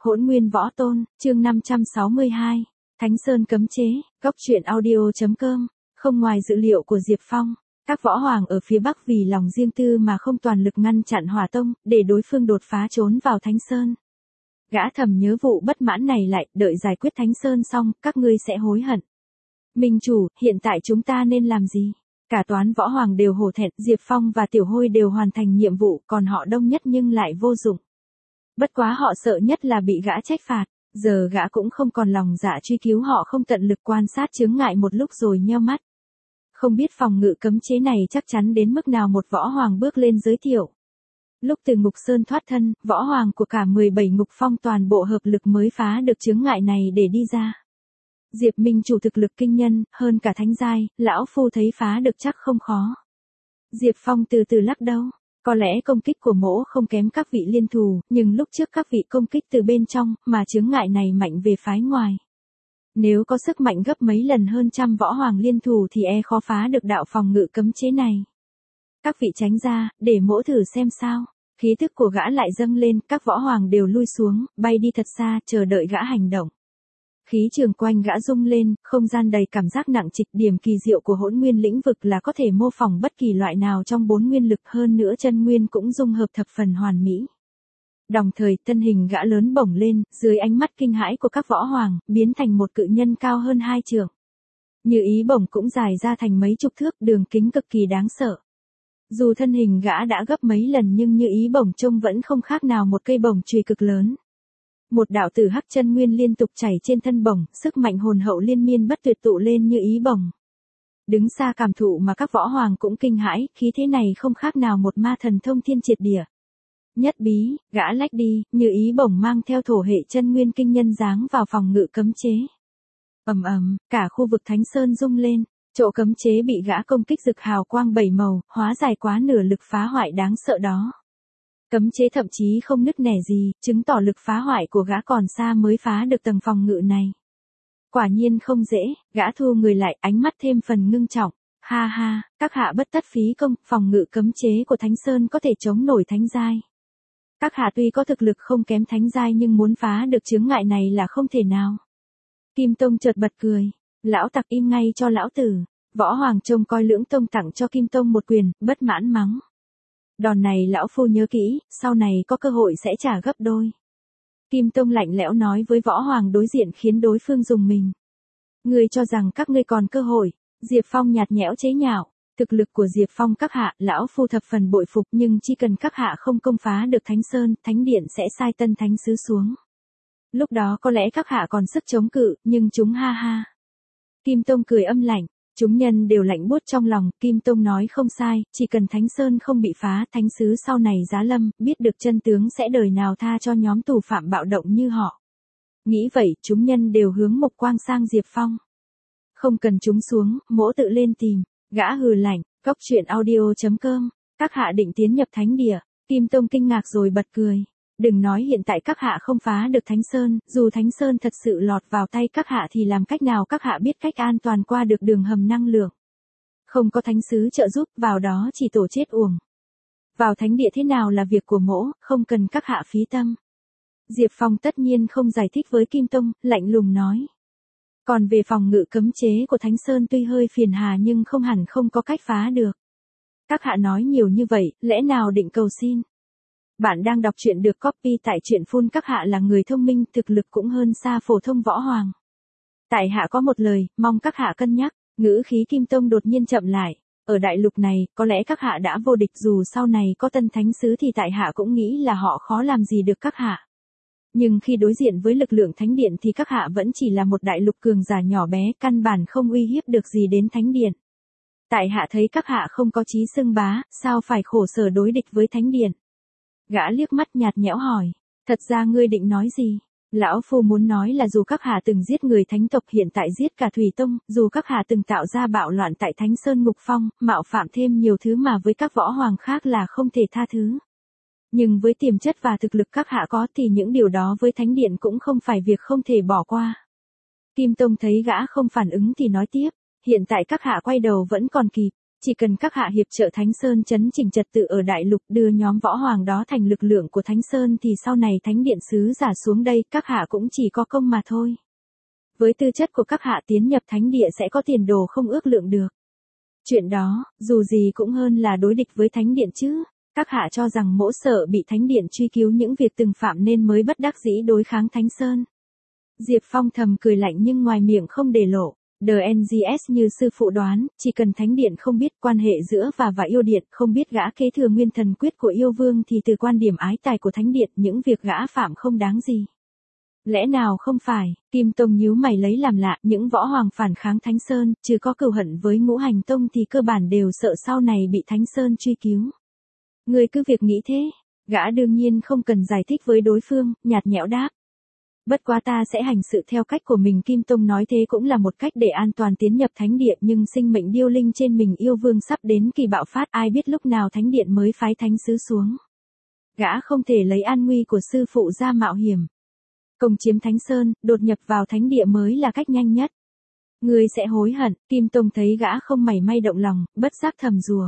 Hỗn Nguyên Võ Tôn, chương 562, Thánh Sơn cấm chế, góc truyện audio.com, không ngoài dự liệu của Diệp Phong, các võ hoàng ở phía Bắc vì lòng riêng tư mà không toàn lực ngăn chặn Hỏa Tông, để đối phương đột phá trốn vào Thánh Sơn. Gã thầm nhớ vụ bất mãn này lại, đợi giải quyết Thánh Sơn xong, các ngươi sẽ hối hận. Minh chủ, hiện tại chúng ta nên làm gì? Cả toán võ hoàng đều hổ thẹn, Diệp Phong và Tiểu Hôi đều hoàn thành nhiệm vụ, còn họ đông nhất nhưng lại vô dụng. Bất quá họ sợ nhất là bị gã trách phạt, giờ gã cũng không còn lòng dạ truy cứu họ, không tận lực quan sát chướng ngại một lúc rồi nheo mắt. Không biết phòng ngự cấm chế này chắc chắn đến mức nào, một võ hoàng bước lên giới thiệu. Lúc từ Ngục Sơn thoát thân, võ hoàng của cả 17 ngục phong toàn bộ hợp lực mới phá được chướng ngại này để đi ra. Diệp Minh chủ thực lực kinh nhân, hơn cả thánh giai, lão phu thấy phá được chắc không khó. Diệp Phong từ từ lắc đầu. Có lẽ công kích của mỗ không kém các vị liên thủ, nhưng lúc trước các vị công kích từ bên trong, mà chướng ngại này mạnh về phái ngoài. Nếu có sức mạnh gấp mấy lần hơn trăm võ hoàng liên thủ thì khó phá được đạo phòng ngự cấm chế này. Các vị tránh ra, để mỗ thử xem sao. Khí tức của gã lại dâng lên, các võ hoàng đều lui xuống, bay đi thật xa, chờ đợi gã hành động. Khí trường quanh gã rung lên, không gian đầy cảm giác nặng trịch. Điểm kỳ diệu của hỗn nguyên lĩnh vực là có thể mô phỏng bất kỳ loại nào trong 4 nguyên lực, hơn nữa chân nguyên cũng dung hợp thập phần hoàn mỹ. Đồng thời, thân hình gã lớn bổng lên, dưới ánh mắt kinh hãi của các võ hoàng, biến thành một cự nhân cao hơn 2 trượng. Như ý bổng cũng dài ra thành mấy chục thước, đường kính cực kỳ đáng sợ. Dù thân hình gã đã gấp mấy lần nhưng như ý bổng trông vẫn không khác nào một cây bổng chùy cực lớn. Một đạo tử hắc chân nguyên liên tục chảy trên thân bổng, sức mạnh hồn hậu liên miên bất tuyệt tụ lên như ý bổng. Đứng xa cảm thụ mà các võ hoàng cũng kinh hãi, khí thế này không khác nào một ma thần thông thiên triệt địa. Nhất bí, gã lách đi, như ý bổng mang theo thổ hệ chân nguyên kinh nhân giáng vào phòng ngự cấm chế. Ầm ầm, cả khu vực Thánh Sơn rung lên, chỗ cấm chế bị gã công kích rực hào quang 7 màu, hóa giải quá nửa lực phá hoại đáng sợ đó. Cấm chế thậm chí không nứt nẻ gì, chứng tỏ lực phá hoại của gã còn xa mới phá được tầng phòng ngự này. Quả nhiên không dễ, gã thu người lại, ánh mắt thêm phần ngưng trọng. Ha ha, các hạ bất tất phí công, phòng ngự cấm chế của Thánh Sơn có thể chống nổi thánh giai. Các hạ tuy có thực lực không kém thánh giai nhưng muốn phá được chướng ngại này là không thể nào. Kim Tông chợt bật cười. Lão tặc im ngay cho lão tử. Võ Hoàng trông coi Lưỡng Tông tặng cho Kim Tông một quyền, bất mãn mắng. Đòn này lão phu nhớ kỹ, sau này có cơ hội sẽ trả gấp đôi. Kim Tông lạnh lẽo nói với Võ Hoàng đối diện khiến đối phương rùng mình. Ngươi cho rằng các ngươi còn cơ hội. Diệp Phong nhạt nhẽo chế nhạo. Thực lực của Diệp Phong các hạ, lão phu thập phần bội phục, nhưng chỉ cần các hạ không công phá được Thánh Sơn, Thánh Điện sẽ sai tân thánh sứ xuống. Lúc đó có lẽ các hạ còn sức chống cự, nhưng chúng ha ha. Kim Tông cười âm lạnh. Chúng nhân đều lạnh buốt trong lòng, Kim Tông nói không sai, chỉ cần Thánh Sơn không bị phá, thánh sứ sau này giá lâm, biết được chân tướng sẽ đời nào tha cho nhóm tù phạm bạo động như họ. Nghĩ vậy, chúng nhân đều hướng mục quang sang Diệp Phong. Không cần chúng xuống, mỗ tự lên tìm. Gã hừ lạnh, góc truyện audio.com, các hạ định tiến nhập thánh địa. Kim Tông kinh ngạc rồi bật cười. Đừng nói hiện tại các hạ không phá được Thánh Sơn, dù Thánh Sơn thật sự lọt vào tay các hạ thì làm cách nào các hạ biết cách an toàn qua được đường hầm năng lượng. Không có thánh sứ trợ giúp, vào đó chỉ tổ chết uổng. Vào thánh địa thế nào là việc của mỗ, không cần các hạ phí tâm. Diệp Phong tất nhiên không giải thích với Kim Tông, lạnh lùng nói. Còn về phòng ngự cấm chế của Thánh Sơn tuy hơi phiền hà nhưng không hẳn không có cách phá được. Các hạ nói nhiều như vậy, lẽ nào định cầu xin? Bạn đang đọc truyện được copy tại truyện phun, các hạ là người thông minh, thực lực cũng hơn xa phổ thông võ hoàng. Tại hạ có một lời, mong các hạ cân nhắc. Ngữ khí Kim Tông đột nhiên chậm lại. Ở đại lục này, có lẽ các hạ đã vô địch, dù sau này có tân thánh sứ thì tại hạ cũng nghĩ là họ khó làm gì được các hạ. Nhưng khi đối diện với lực lượng thánh điện thì các hạ vẫn chỉ là một đại lục cường giả nhỏ bé, căn bản không uy hiếp được gì đến thánh điện. Tại hạ thấy các hạ không có chí xưng bá, sao phải khổ sở đối địch với thánh điện? Gã liếc mắt nhạt nhẽo hỏi, thật ra ngươi định nói gì? Lão phu muốn nói là dù các hạ từng giết người thánh tộc, hiện tại giết cả Thủy Tông, dù các hạ từng tạo ra bạo loạn tại Thánh Sơn Ngục Phong, mạo phạm thêm nhiều thứ mà với các võ hoàng khác là không thể tha thứ. Nhưng với tiềm chất và thực lực các hạ có thì những điều đó với thánh điện cũng không phải việc không thể bỏ qua. Kim Tông thấy gã không phản ứng thì nói tiếp, hiện tại các hạ quay đầu vẫn còn kịp. Chỉ cần các hạ hiệp trợ Thánh Sơn chấn chỉnh trật tự ở Đại Lục, đưa nhóm võ hoàng đó thành lực lượng của Thánh Sơn thì sau này Thánh Điện sứ giả xuống đây các hạ cũng chỉ có công mà thôi. Với tư chất của các hạ tiến nhập Thánh Địa sẽ có tiền đồ không ước lượng được. Chuyện đó, dù gì cũng hơn là đối địch với Thánh Điện chứ. Các hạ cho rằng mỗ sợ bị Thánh Điện truy cứu những việc từng phạm nên mới bất đắc dĩ đối kháng Thánh Sơn. Diệp Phong thầm cười lạnh nhưng ngoài miệng không để lộ. DNGS như sư phụ đoán, chỉ cần Thánh Điện không biết quan hệ giữa và yêu điện, không biết gã kế thừa nguyên thần quyết của yêu vương thì từ quan điểm ái tài của Thánh Điện những việc gã phạm không đáng gì. Lẽ nào không phải, Kim Tông nhíu mày lấy làm lạ, những võ hoàng phản kháng Thánh Sơn, chứ có cừu hận với Ngũ Hành Tông thì cơ bản đều sợ sau này bị Thánh Sơn truy cứu. Người cứ việc nghĩ thế, gã đương nhiên không cần giải thích với đối phương, nhạt nhẽo đáp. Bất quá ta sẽ hành sự theo cách của mình. Kim Tông nói thế cũng là một cách để an toàn tiến nhập Thánh Điện, nhưng sinh mệnh điêu linh trên mình yêu vương sắp đến kỳ bạo phát, ai biết lúc nào Thánh Điện mới phái thánh sứ xuống. Gã không thể lấy an nguy của sư phụ ra mạo hiểm. Công chiếm Thánh Sơn, đột nhập vào Thánh Địa mới là cách nhanh nhất. Người sẽ hối hận. Kim Tông thấy gã không mảy may động lòng, bất giác thầm rùa.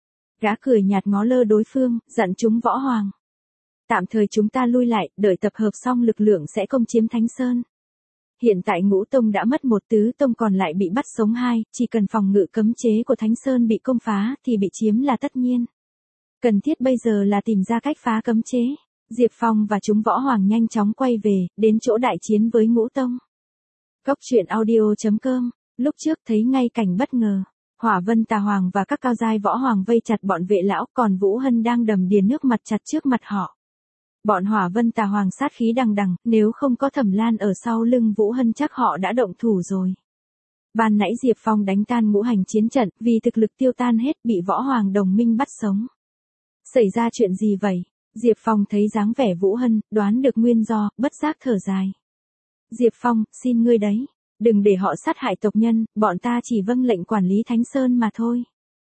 Gã cười nhạt ngó lơ đối phương, dặn chúng võ hoàng. Tạm thời chúng ta lui lại, đợi tập hợp xong lực lượng sẽ công chiếm Thánh Sơn. Hiện tại Ngũ Tông đã mất một, Tứ Tông còn lại bị bắt sống 2, chỉ cần phòng ngự cấm chế của Thánh Sơn bị công phá thì bị chiếm là tất nhiên. Cần thiết bây giờ là tìm ra cách phá cấm chế. Diệp Phong và chúng võ hoàng nhanh chóng quay về, đến chỗ đại chiến với Ngũ Tông. Góc truyện audio.com, lúc trước thấy ngay cảnh bất ngờ. Hỏa Vân Tà Hoàng và các cao giai võ hoàng vây chặt bọn vệ lão, còn Vũ Hân đang đầm đìa nước mặt chặt trước mặt họ. Bọn Hỏa Vân Tà Hoàng sát khí đằng đằng, nếu không có Thẩm Lan ở sau lưng Vũ Hân chắc họ đã động thủ rồi. Ban nãy Diệp Phong đánh tan ngũ hành chiến trận, vì thực lực tiêu tan hết, bị võ hoàng đồng minh bắt sống. Xảy ra chuyện gì vậy? Diệp Phong thấy dáng vẻ Vũ Hân, đoán được nguyên do, bất giác thở dài. Diệp Phong, xin ngươi đấy, đừng để họ sát hại tộc nhân, bọn ta chỉ vâng lệnh quản lý Thánh Sơn mà thôi.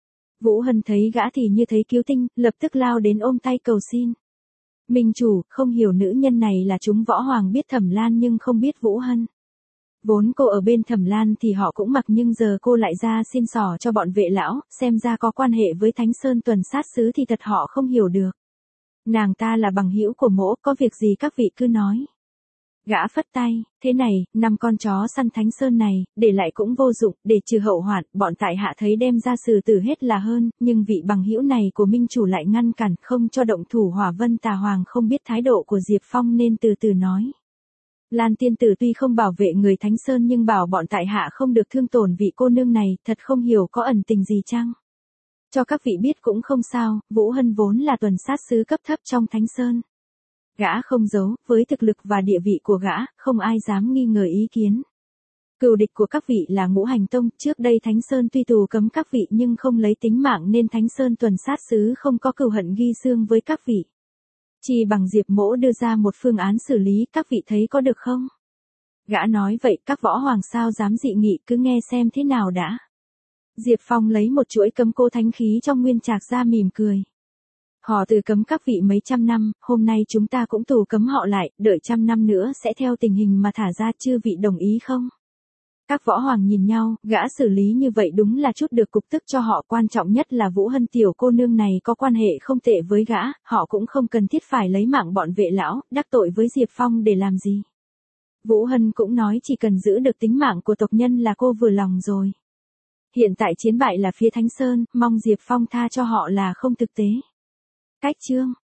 Vũ Hân thấy gã thì như thấy cứu tinh, lập tức lao đến ôm tay cầu xin. Minh chủ, không hiểu nữ nhân này là chúng võ hoàng biết Thẩm Lan nhưng không biết Vũ Hân. Vốn cô ở bên Thẩm Lan thì họ cũng mặc, nhưng giờ cô lại ra xin xỏ cho bọn vệ lão, xem ra có quan hệ với Thánh Sơn tuần sát sứ thì thật họ không hiểu được. Nàng ta là bằng hữu của mỗ, có việc gì các vị cứ nói. Gã phất tay, thế này, 5 con chó săn Thánh Sơn này, để lại cũng vô dụng, để trừ hậu hoạn, bọn tại hạ thấy đem ra xử tử hết là hơn, nhưng vị bằng hữu này của minh chủ lại ngăn cản, không cho động thủ. Hỏa Vân Tà Hoàng không biết thái độ của Diệp Phong nên từ từ nói. Lan tiên tử tuy không bảo vệ người Thánh Sơn nhưng bảo bọn tại hạ không được thương tổn vị cô nương này, thật không hiểu có ẩn tình gì chăng? Cho các vị biết cũng không sao, Vũ Hân vốn là tuần sát sứ cấp thấp trong Thánh Sơn. Gã không giấu, với thực lực và địa vị của gã, không ai dám nghi ngờ ý kiến. Cừu địch của các vị là Ngũ Hành Tông, trước đây Thánh Sơn tuy tù cấm các vị nhưng không lấy tính mạng nên Thánh Sơn tuần sát sứ không có cừu hận ghi xương với các vị. Chỉ bằng Diệp mỗ đưa ra một phương án xử lý, các vị thấy có được không? Gã nói vậy các võ hoàng sao dám dị nghị, cứ nghe xem thế nào đã. Diệp Phong lấy một chuỗi cấm cô thánh khí trong nguyên trạc ra mỉm cười. Họ từ cấm các vị mấy trăm năm, hôm nay chúng ta cũng tù cấm họ lại, đợi 100 năm nữa sẽ theo tình hình mà thả ra, chư vị đồng ý không? Các võ hoàng nhìn nhau, gã xử lý như vậy đúng là chút được cục tức cho họ, quan trọng nhất là Vũ Hân tiểu cô nương này có quan hệ không tệ với gã, họ cũng không cần thiết phải lấy mạng bọn vệ lão, đắc tội với Diệp Phong để làm gì. Vũ Hân cũng nói chỉ cần giữ được tính mạng của tộc nhân là cô vừa lòng rồi. Hiện tại chiến bại là phía Thánh Sơn, mong Diệp Phong tha cho họ là không thực tế. Cách chương